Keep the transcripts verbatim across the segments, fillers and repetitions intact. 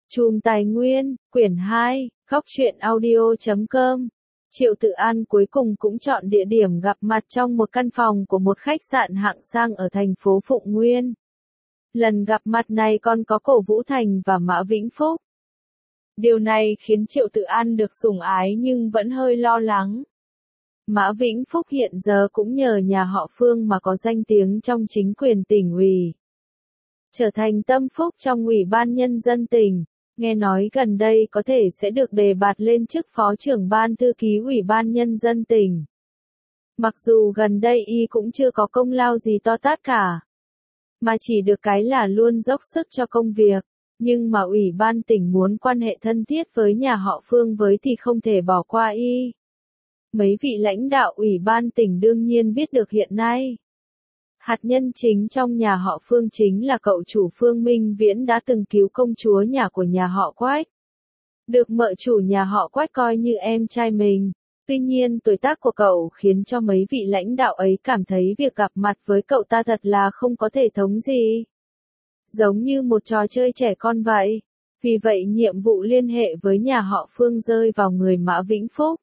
Chùm Tài Nguyên, quyển hai, góc truyện audio chấm com. Triệu Tự An cuối cùng cũng chọn địa điểm gặp mặt trong một căn phòng của một khách sạn hạng sang ở thành phố Phụng Nguyên. Lần gặp mặt này còn có Cổ Vũ Thành và Mã Vĩnh Phúc. Điều này khiến Triệu Tự An được sủng ái nhưng vẫn hơi lo lắng. Mã Vĩnh Phúc hiện giờ cũng nhờ nhà họ Phương mà có danh tiếng trong chính quyền tỉnh ủy. Trở thành tâm phúc trong Ủy ban Nhân dân tỉnh. Nghe nói gần đây có thể sẽ được đề bạt lên chức phó trưởng ban thư ký Ủy ban Nhân dân tỉnh. Mặc dù gần đây y cũng chưa có công lao gì to tát cả, mà chỉ được cái là luôn dốc sức cho công việc, nhưng mà Ủy ban tỉnh muốn quan hệ thân thiết với nhà họ Phương với thì không thể bỏ qua y. Mấy vị lãnh đạo Ủy ban tỉnh đương nhiên biết được hiện nay. Hạt nhân chính trong nhà họ Phương chính là cậu chủ Phương Minh Viễn đã từng cứu công chúa nhà của nhà họ Quách. Được mợ chủ nhà họ Quách coi như em trai mình. Tuy nhiên tuổi tác của cậu khiến cho mấy vị lãnh đạo ấy cảm thấy việc gặp mặt với cậu ta thật là không có thể thống gì. Giống như một trò chơi trẻ con vậy. Vì vậy nhiệm vụ liên hệ với nhà họ Phương rơi vào người Mã Vĩnh Phúc.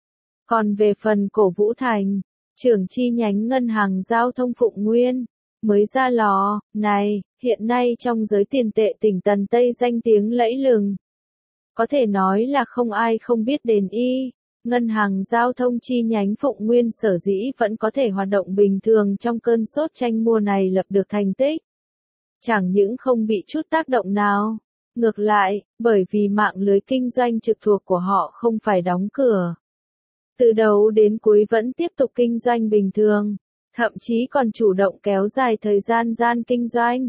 Còn về phần Cổ Vũ Thành, trưởng chi nhánh ngân hàng giao thông Phụng Nguyên, mới ra lò, này, hiện nay trong giới tiền tệ tỉnh Tần Tây danh tiếng lẫy lừng. Có thể nói là không ai không biết đến y, ngân hàng giao thông chi nhánh Phụng Nguyên sở dĩ vẫn có thể hoạt động bình thường trong cơn sốt tranh mua này lập được thành tích. Chẳng những không bị chút tác động nào, ngược lại, bởi vì mạng lưới kinh doanh trực thuộc của họ không phải đóng cửa. Từ đầu đến cuối vẫn tiếp tục kinh doanh bình thường, thậm chí còn chủ động kéo dài thời gian gian kinh doanh.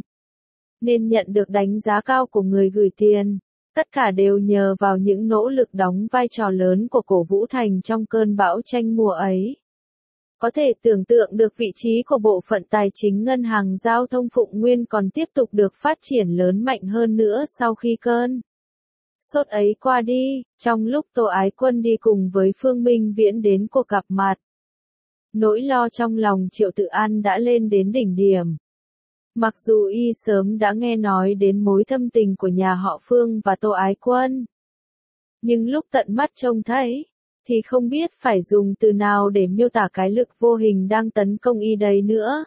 Nên nhận được đánh giá cao của người gửi tiền, tất cả đều nhờ vào những nỗ lực đóng vai trò lớn của Cổ Vũ Thành trong cơn bão tranh mùa ấy. Có thể tưởng tượng được vị trí của bộ phận tài chính ngân hàng giao thông Phụng Nguyên còn tiếp tục được phát triển lớn mạnh hơn nữa sau khi cơn sốt ấy qua đi, trong lúc Tô Ái Quân đi cùng với Phương Minh Viễn đến cuộc gặp mặt. Nỗi lo trong lòng Triệu Tự An đã lên đến đỉnh điểm. Mặc dù y sớm đã nghe nói đến mối thâm tình của nhà họ Phương và Tô Ái Quân, nhưng lúc tận mắt trông thấy, thì không biết phải dùng từ nào để miêu tả cái lực vô hình đang tấn công y đấy nữa.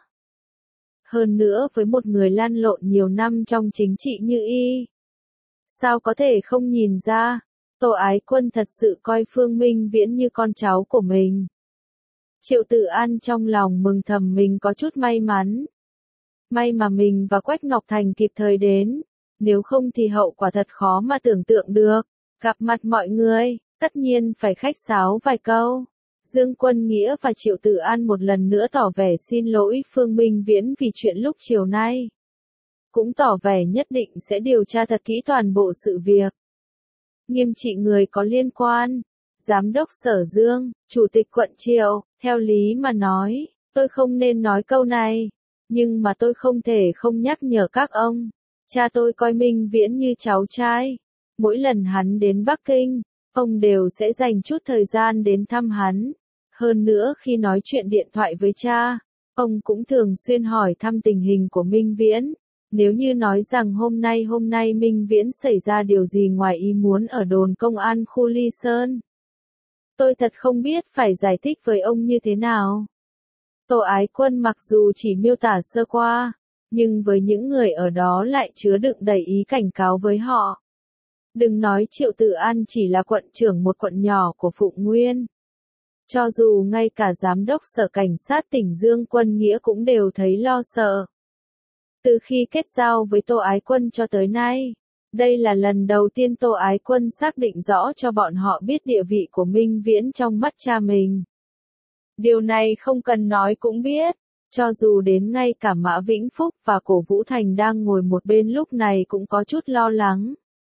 Hơn nữa với một người lăn lộn nhiều năm trong chính trị như y, sao có thể không nhìn ra, Tô Ái Quân thật sự coi Phương Minh Viễn như con cháu của mình. Triệu Tự An trong lòng mừng thầm mình có chút may mắn. May mà mình và Quách Ngọc Thành kịp thời đến, nếu không thì hậu quả thật khó mà tưởng tượng được. Gặp mặt mọi người, tất nhiên phải khách sáo vài câu. Dương Quân Nghĩa và Triệu Tự An một lần nữa tỏ vẻ xin lỗi Phương Minh Viễn vì chuyện lúc chiều nay. Cũng tỏ vẻ nhất định sẽ điều tra thật kỹ toàn bộ sự việc. Nghiêm trị người có liên quan. Giám đốc Sở Dương, Chủ tịch quận Triệu, theo lý mà nói, tôi không nên nói câu này. Nhưng mà tôi không thể không nhắc nhở các ông. Cha tôi coi Minh Viễn như cháu trai. Mỗi lần hắn đến Bắc Kinh, ông đều sẽ dành chút thời gian đến thăm hắn. Hơn nữa khi nói chuyện điện thoại với cha, ông cũng thường xuyên hỏi thăm tình hình của Minh Viễn. Nếu như nói rằng hôm nay hôm nay Minh Viễn xảy ra điều gì ngoài ý muốn ở đồn công an khu Ly Sơn, tôi thật không biết phải giải thích với ông như thế nào. Tô Ái Quân mặc dù chỉ miêu tả sơ qua, nhưng với những người ở đó lại chứa đựng đầy ý cảnh cáo với họ. Đừng nói Triệu Tự An chỉ là quận trưởng một quận nhỏ của Phụng Nguyên. Cho dù ngay cả giám đốc sở cảnh sát tỉnh Dương Quân Nghĩa cũng đều thấy lo sợ. Từ khi kết giao với Tô Ái Quân cho tới nay, đây là lần đầu tiên Tô Ái Quân xác định rõ cho bọn họ biết địa vị của Minh Viễn trong mắt cha mình. Điều này không cần nói cũng biết, cho dù đến ngay cả Mã Vĩnh Phúc và Cổ Vũ Thành đang ngồi một bên lúc này cũng có chút lo lắng.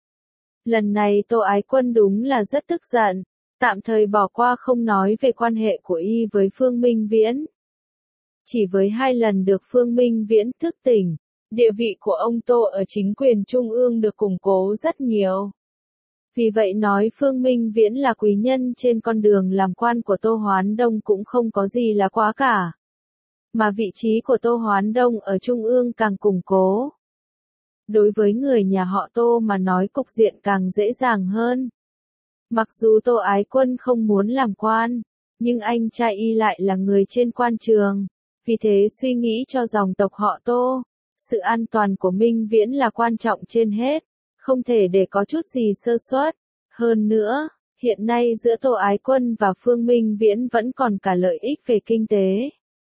Lần này Tô Ái Quân đúng là rất tức giận, tạm thời bỏ qua không nói về quan hệ của y với Phương Minh Viễn. Chỉ với hai lần được Phương Minh Viễn thức tỉnh, địa vị của ông Tô ở chính quyền trung ương được củng cố rất nhiều. Vì vậy nói Phương Minh Viễn là quý nhân trên con đường làm quan của Tô Hoán Đông cũng không có gì là quá cả. Mà vị trí của Tô Hoán Đông ở trung ương càng củng cố. Đối với người nhà họ Tô mà nói cục diện càng dễ dàng hơn. Mặc dù Tô Ái Quân không muốn làm quan, nhưng anh trai y lại là người trên quan trường. Vì thế suy nghĩ cho dòng tộc họ Tô, sự an toàn của Minh Viễn là quan trọng trên hết, không thể để có chút gì sơ suất. Hơn nữa, hiện nay giữa Tô Ái Quân và Phương Minh Viễn vẫn còn cả lợi ích về kinh tế.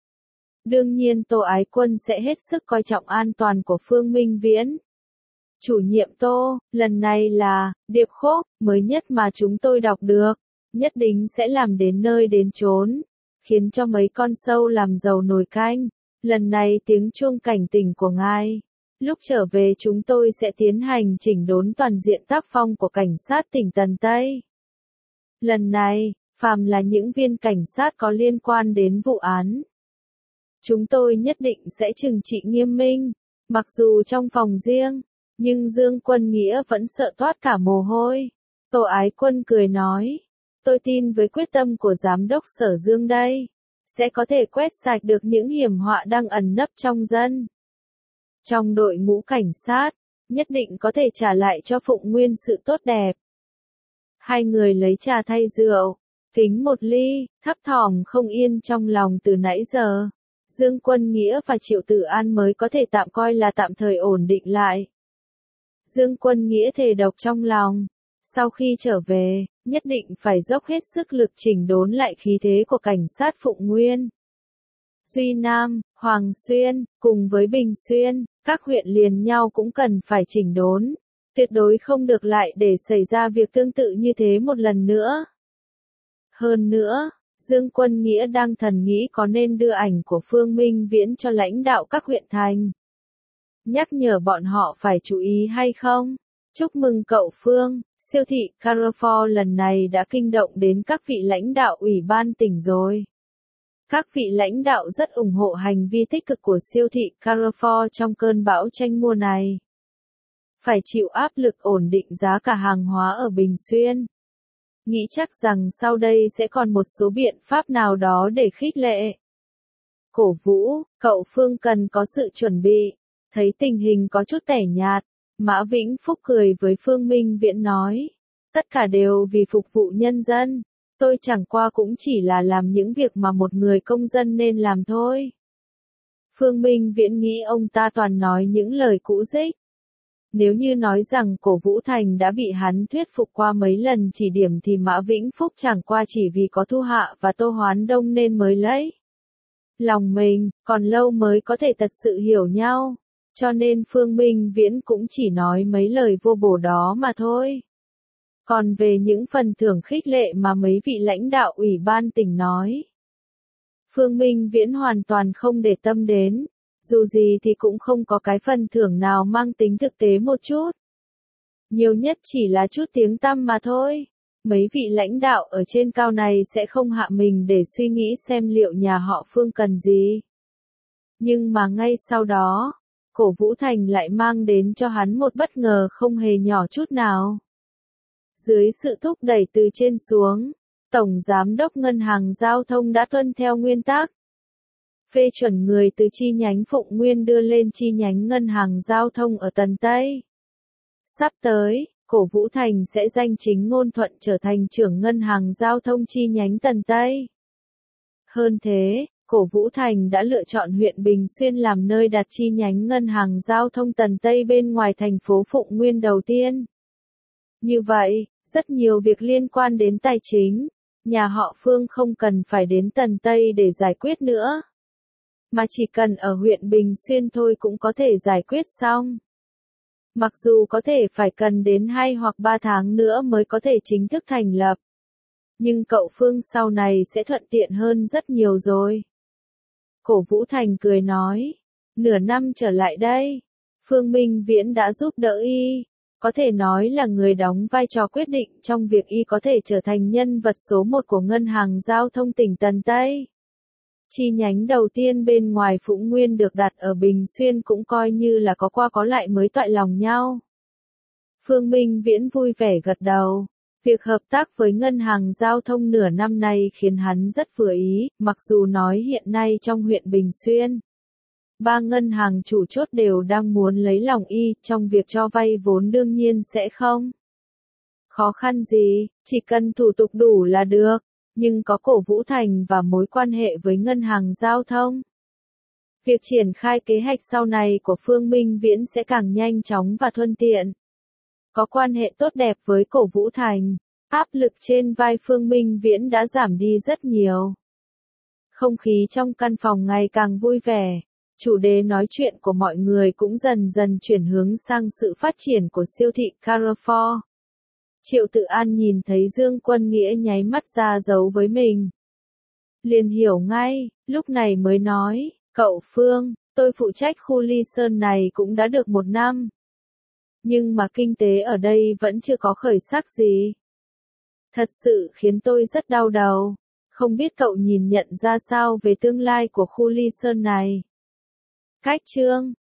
Đương nhiên Tô Ái Quân sẽ hết sức coi trọng an toàn của Phương Minh Viễn. Chủ nhiệm Tô, lần này là điệp khúc mới nhất mà chúng tôi đọc được, nhất định sẽ làm đến nơi đến chốn, khiến cho mấy con sâu làm dầu nồi canh. Lần này tiếng chuông cảnh tỉnh của ngài. Lúc trở về chúng tôi sẽ tiến hành chỉnh đốn toàn diện tác phong của cảnh sát tỉnh Tần Tây. Lần này, phàm là những viên cảnh sát có liên quan đến vụ án, chúng tôi nhất định sẽ trừng trị nghiêm minh, mặc dù trong phòng riêng, nhưng Dương Quân Nghĩa vẫn sợ toát cả mồ hôi. Tô Ái Quân cười nói, tôi tin với quyết tâm của giám đốc Sở Dương đây, sẽ có thể quét sạch được những hiểm họa đang ẩn nấp trong dân. Trong đội ngũ cảnh sát, nhất định có thể trả lại cho Phụng Nguyên sự tốt đẹp. Hai người lấy trà thay rượu, kính một ly, thấp thỏm không yên trong lòng từ nãy giờ. Dương Quân Nghĩa và Triệu Tử An mới có thể tạm coi là tạm thời ổn định lại. Dương Quân Nghĩa thề độc trong lòng, sau khi trở về, nhất định phải dốc hết sức lực chỉnh đốn lại khí thế của cảnh sát Phụng Nguyên. Duy Nam, Hoàng Xuyên, cùng với Bình Xuyên, các huyện liền nhau cũng cần phải chỉnh đốn, tuyệt đối không được lại để xảy ra việc tương tự như thế một lần nữa. Hơn nữa, Dương Quân Nghĩa đang thần nghĩ có nên đưa ảnh của Phương Minh Viễn cho lãnh đạo các huyện thành, nhắc nhở bọn họ phải chú ý hay không. Chúc mừng cậu Phương, siêu thị Carrefour lần này đã kinh động đến các vị lãnh đạo ủy ban tỉnh rồi. Các vị lãnh đạo rất ủng hộ hành vi tích cực của siêu thị Carrefour trong cơn bão tranh mua này. Phải chịu áp lực ổn định giá cả hàng hóa ở Bình Xuyên. Nghĩ chắc rằng sau đây sẽ còn một số biện pháp nào đó để khích lệ, cổ vũ, cậu Phương cần có sự chuẩn bị. Thấy tình hình có chút tẻ nhạt, Mã Vĩnh Phúc cười với Phương Minh Viễn nói, tất cả đều vì phục vụ nhân dân, tôi chẳng qua cũng chỉ là làm những việc mà một người công dân nên làm thôi. Phương Minh Viễn nghĩ ông ta toàn nói những lời cũ dích. Nếu như nói rằng Cổ Vũ Thành đã bị hắn thuyết phục qua mấy lần chỉ điểm thì Mã Vĩnh Phúc chẳng qua chỉ vì có Thu Hạ và Tô Hoán Đông nên mới lấy lòng mình, còn lâu mới có thể thật sự hiểu nhau. Cho nên Phương Minh Viễn cũng chỉ nói mấy lời vô bổ đó mà thôi. Còn về những phần thưởng khích lệ mà mấy vị lãnh đạo ủy ban tỉnh nói, Phương Minh Viễn hoàn toàn không để tâm đến, dù gì thì cũng không có cái phần thưởng nào mang tính thực tế một chút. Nhiều nhất chỉ là chút tiếng tăm mà thôi. Mấy vị lãnh đạo ở trên cao này sẽ không hạ mình để suy nghĩ xem liệu nhà họ Phương cần gì. Nhưng mà ngay sau đó, Cổ Vũ Thành lại mang đến cho hắn một bất ngờ không hề nhỏ chút nào. Dưới sự thúc đẩy từ trên xuống, Tổng Giám đốc Ngân hàng Giao thông đã tuân theo nguyên tắc phê chuẩn người từ chi nhánh Phụng Nguyên đưa lên chi nhánh Ngân hàng Giao thông ở Tần Tây. Sắp tới, Cổ Vũ Thành sẽ danh chính ngôn thuận trở thành trưởng Ngân hàng Giao thông chi nhánh Tần Tây. Hơn thế, Cổ Vũ Thành đã lựa chọn huyện Bình Xuyên làm nơi đặt chi nhánh Ngân hàng Giao thông Tần Tây bên ngoài thành phố Phụng Nguyên đầu tiên. Như vậy, rất nhiều việc liên quan đến tài chính, nhà họ Phương không cần phải đến Tần Tây để giải quyết nữa, mà chỉ cần ở huyện Bình Xuyên thôi cũng có thể giải quyết xong. Mặc dù có thể phải cần đến hai hoặc ba tháng nữa mới có thể chính thức thành lập, nhưng cậu Phương sau này sẽ thuận tiện hơn rất nhiều rồi. Cổ Vũ Thành cười nói, nửa năm trở lại đây, Phương Minh Viễn đã giúp đỡ y, có thể nói là người đóng vai trò quyết định trong việc y có thể trở thành nhân vật số một của Ngân hàng Giao thông tỉnh Tần Tây. Chi nhánh đầu tiên bên ngoài Phụng Nguyên được đặt ở Bình Xuyên cũng coi như là có qua có lại mới toại lòng nhau. Phương Minh Viễn vui vẻ gật đầu. Việc hợp tác với Ngân hàng Giao thông nửa năm nay khiến hắn rất vừa ý, mặc dù nói hiện nay trong huyện Bình Xuyên, ba ngân hàng chủ chốt đều đang muốn lấy lòng y, trong việc cho vay vốn đương nhiên sẽ không khó khăn gì, chỉ cần thủ tục đủ là được, nhưng có Cổ Vũ Thành và mối quan hệ với ngân hàng giao thông. Việc triển khai kế hoạch sau này của Phương Minh Viễn sẽ càng nhanh chóng và thuận tiện. Có quan hệ tốt đẹp với Cổ Vũ Thành, áp lực trên vai Phương Minh Viễn đã giảm đi rất nhiều. Không khí trong căn phòng ngày càng vui vẻ, chủ đề nói chuyện của mọi người cũng dần dần chuyển hướng sang sự phát triển của siêu thị Carrefour. Triệu Tự An nhìn thấy Dương Quân Nghĩa nháy mắt ra dấu với mình. Liền hiểu ngay, lúc này mới nói, cậu Phương, tôi phụ trách khu Ly Sơn này cũng đã được một năm. Nhưng mà kinh tế ở đây vẫn chưa có khởi sắc gì. Thật sự khiến tôi rất đau đầu. Không biết cậu nhìn nhận ra sao về tương lai của khu Ly Sơn này. Cách chương